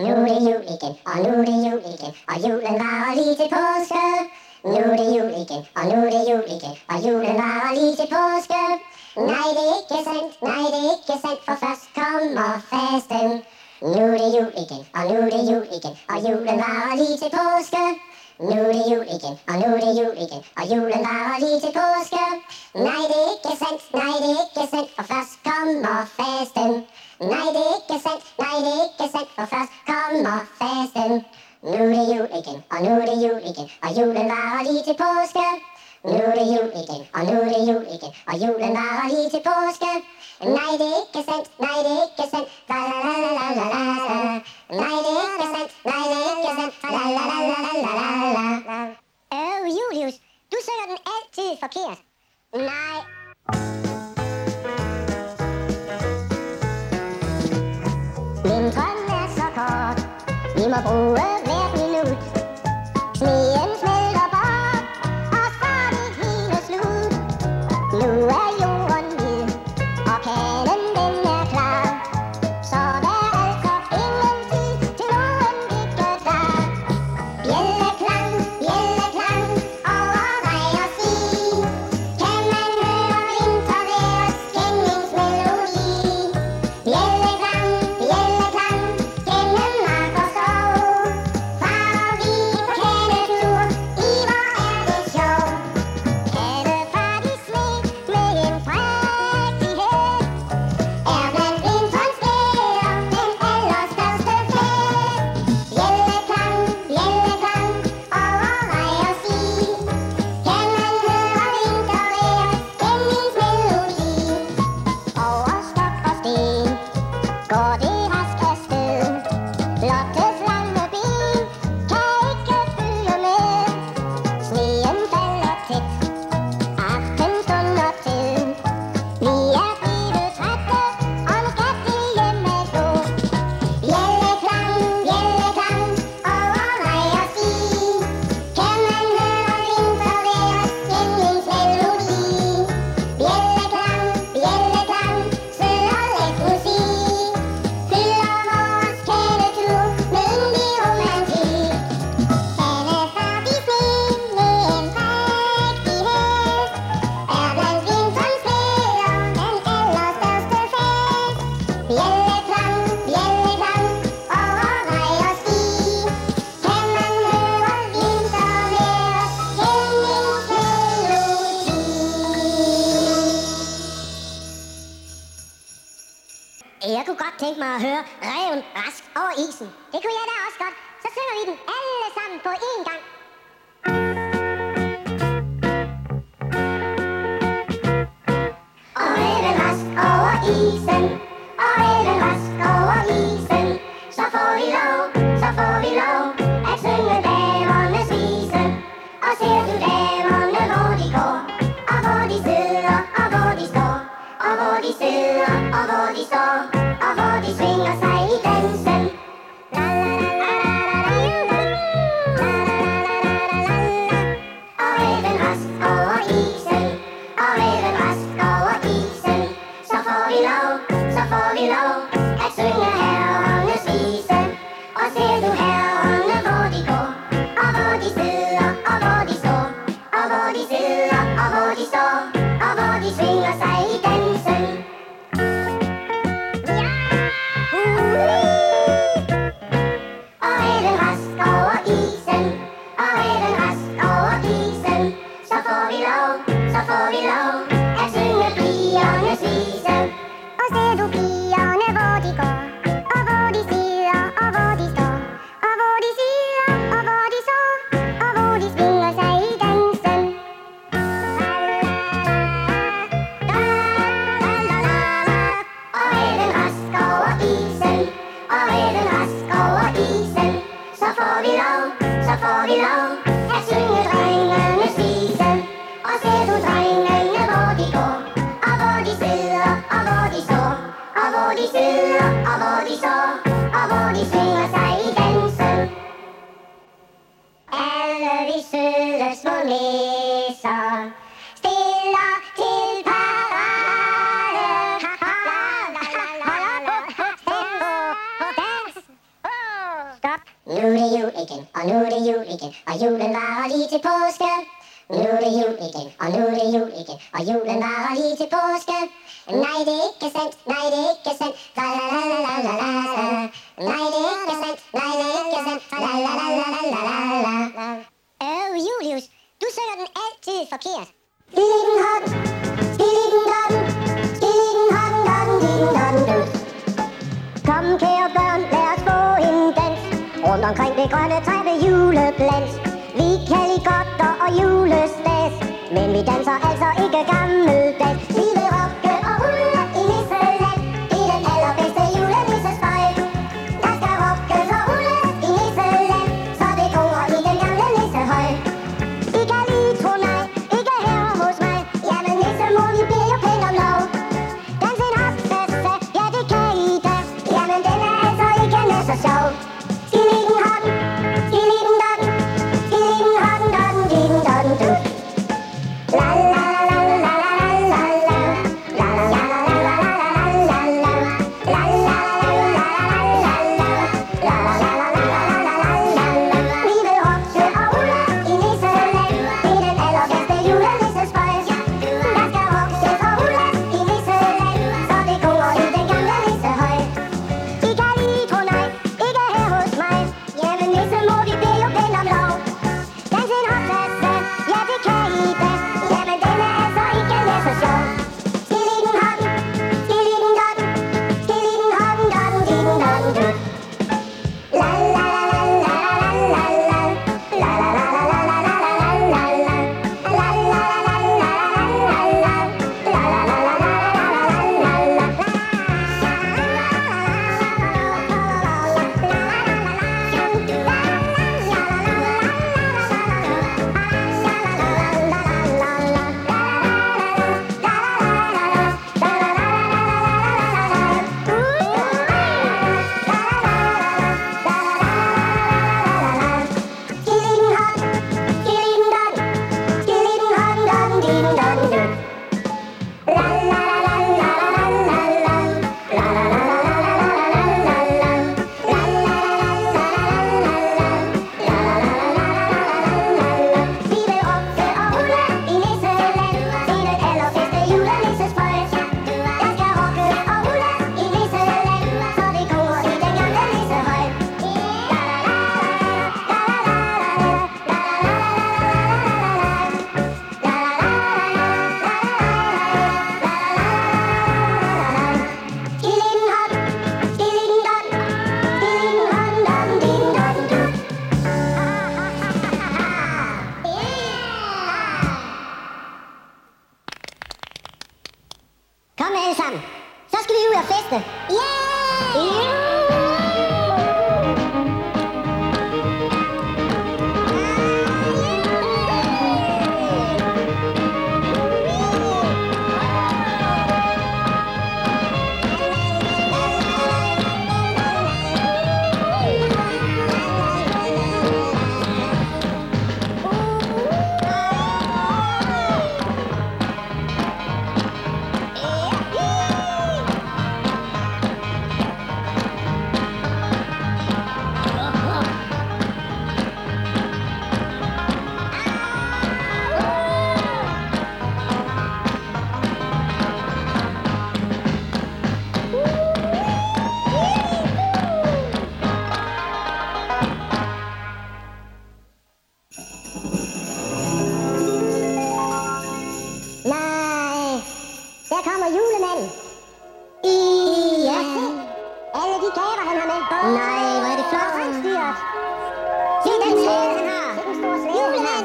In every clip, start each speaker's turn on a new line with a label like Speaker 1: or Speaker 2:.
Speaker 1: Nu er det jul igen, og nu er det jul igen, og julen varer lige til påske. Nu er det jul igen, og nu er det jul igen, og julen varer lige til påske. Nej, det er ikke sandt, nej, det er ikke sandt, for først kommer fasten. Nu er det jul igen, og nu er det jul igen, og julen varer lige til påske. Nu er det jul igen, og nu er det jul igen, og julen varer lige til påske. Nej, det er ikke sandt, nej, det er ikke sandt, for først kommer fasten. Nej, det er ikke sandt, nej, det er ikke sandt, for først kommer fasten. Nu er det jul igen, og nu er det jul igen, og julen varer lige til påske. Nu er det jul igen, og nu er det jul igen, og julen varer lige til påske. Nej, det er ikke sandt, nej, det er ikke sandt, la la la la la la la. Nej, det er ikke sandt, nej, det er ikke sandt, la la la la la la la. Julius, du synger den altid forkert. Nej. Min drøm er så kort, vi må bruge hvert minut. Sneen smelter bort, og så er det hele slut. Nu er jorden hvid, og kanen den er klar. Så der er altså ingen tid til nogen vikkedar. Bjelleklang, bjelleklang, over vej og sti. Kan man høre vintervejrets kendingsmelodi. Bjelleklang, bjelleklang, gennem mark og skov. Farer vi på kanetur, i hvor er det sjov. Kattefar i sne med en prægtighed er blandt vinterens glæder den allerstørste fest. Bjelleklang, bjelleklang, over vej og sti. Kan man høre vintervejrets kendingsmelodi. Over stok og sten går det rask afsted. Lottes lange ben kan ikke følge med. Sneen falder tæt, aften stunder til. Vi er blevet trætte og nu skal til hjem at gå. Bjelleklang, bjelleklang, over vej og sti. Kan man høre vintervejrets kendingsmelodi. Bjelleklang, bjelleklang, sød og let musik. Fylder vores kanetur med yndig romantik. Kattefar i sne med en prægtig hest er blandt vinterens glæder den allerstørste fest. Bjelleklang, bjelleklang, over vej og sti. Kan man høre vintervejrets kendingsmelodi. Jeg kunne godt tænke mig at høre Ræven rask over isen. Det kunne jeg da også godt. Så synger vi den alle sammen på én gang. Og ræven rask over isen, og ræven rask over isen. Så får vi lov at synge damernes vise. Og ser du damerne, hvor de går, og hvor de sidder, og hvor de står, og hvor de sidder, og hvor de står, og hvor de svinger sig i dansen. La la la la la la la la. Og ræven rask over isen, og ræven rask over isen. Så får vi lov at synge herrenes vise. Og ser du herrerne, hvor de går, og hvor de sidder, og hvor de står, og hvor de sidder, og hvor de står, og hvor de svinger sig i dansen. Og ræven rask over isen, og ræven rask over isen. Så får vi lov at synge pigernes vise. Og ser du pigerne, hvor de går, og hvor de sidder, og hvor de står, og hvor de sidder, og hvor de står, og hvor de svinger sig i dansen. Og ræven rask over isen, og ræven rask over isen. Så får vi lov at synge drengenes vise. Og ser du drengene, hvor de går, og hvor de sidder, og hvor de står, og hvor de sidder, og hvor de står, og hvor de svinger sig i dansen. Alle vi søde små nisser stiller til parade. Hold op, dans,
Speaker 2: stop.
Speaker 1: Nu er det jul igen, og nu er det jul igen, og julen varer lige til påske. Nu er det jul igen, og nu er det jul igen, og julen varer lige til påske. Nej, det er ikke sandt, nej, det er ikke sandt, la la la la la la la. Nej, det er ikke sandt, nej, det er ikke sandt, la la la la la la la.
Speaker 2: Julius, du synger den altid forkert.
Speaker 1: Skilligen hoppen, skilligen dotten, skilligen hoppen, dotten, skilligen dotten, dus.
Speaker 2: Kom kære børn, lad os få en dans rundt omkring det grønne træ ved juleglans. Vi kan lide godter og julestas, men vi danser altså ikke gammeldags.
Speaker 1: Vi vil rocke og rulle i Nisseland, i den allerbedste julenissespøj. Der skal rockes og rulles i Nisseland, så det går i den gamle nissehøj.
Speaker 2: I kan lige tro nej, ikke her hos mig.
Speaker 1: Jamen nissemor, vi bliver jo pænt om lov.
Speaker 2: Dans en hopsasse, ja det kan I da.
Speaker 1: Jamen den er altså ikke nær så sjov. Skilligen hoppen, skilligen dotten, skilligen hoppen, dotten, skilligen dotten, dus. La la la la la la la la la la la la la la la la la. Vi vil rocke og rulle i Nisseland, i den allerbedste julenissespøj. Der skal rockes og rulles i Nisseland, så det går i den gamle nissehøj.
Speaker 2: I kan lige tro nej, ikke her hos mig.
Speaker 1: Jamen nissemor, vi bliver jo pænt om lov.
Speaker 2: Dans en hopsasse, ja det kan I da.
Speaker 1: Jamen den er altså ikke nær så sjov. Skilligen hoppen, skilligen dotten, skilligen hoppen, dotten, skilligen dotten, dus. La la la la la la la la la la la la la la la la la Skilligen hoppen, skilligen dotten, skilligen hoppen, dotten, skilligen dotten, dus. La la la la la la la la la la Vi vil rocke og rulle i Nisseland, i den allerbedste julenissespøj. Der skal rockes og rulles i Nisseland, så det går i den gamle nissehøj. Skilligen hoppen, skilligen dotten, skilligen hoppen, dotten, skilligen dotten, dus.
Speaker 2: Kom alle sammen, så skal vi ud og feste.
Speaker 1: Nej, der kommer julemanden.
Speaker 2: Ja,
Speaker 1: Alle de gaver, han har med.
Speaker 2: nej, hvor er det flot
Speaker 1: Fremstyret.
Speaker 2: Se den slæde, han har.
Speaker 1: Se den store slæde.
Speaker 2: Julemand.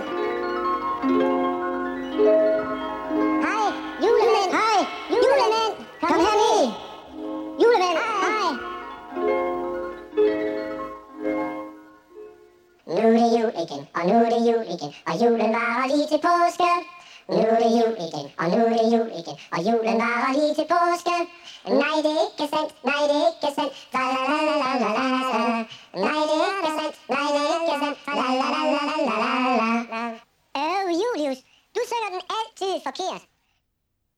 Speaker 1: Hej, julemand.
Speaker 2: Hej,
Speaker 1: Julemand.
Speaker 2: kom herned. Julemand,
Speaker 1: Hej. Nu er det jul igen, og nu er det jul igen, og julen varer lige til påske. Nu er det jul igen, og nu er det jul igen, og julen varer lige til påske. Nej, det er ikke sandt, nej, det er ikke sandt, la la la la la la la. Nej, det er ikke sandt, nej, det er ikke sandt, la la la la la la la.
Speaker 2: Julius, du synger den altid forkert.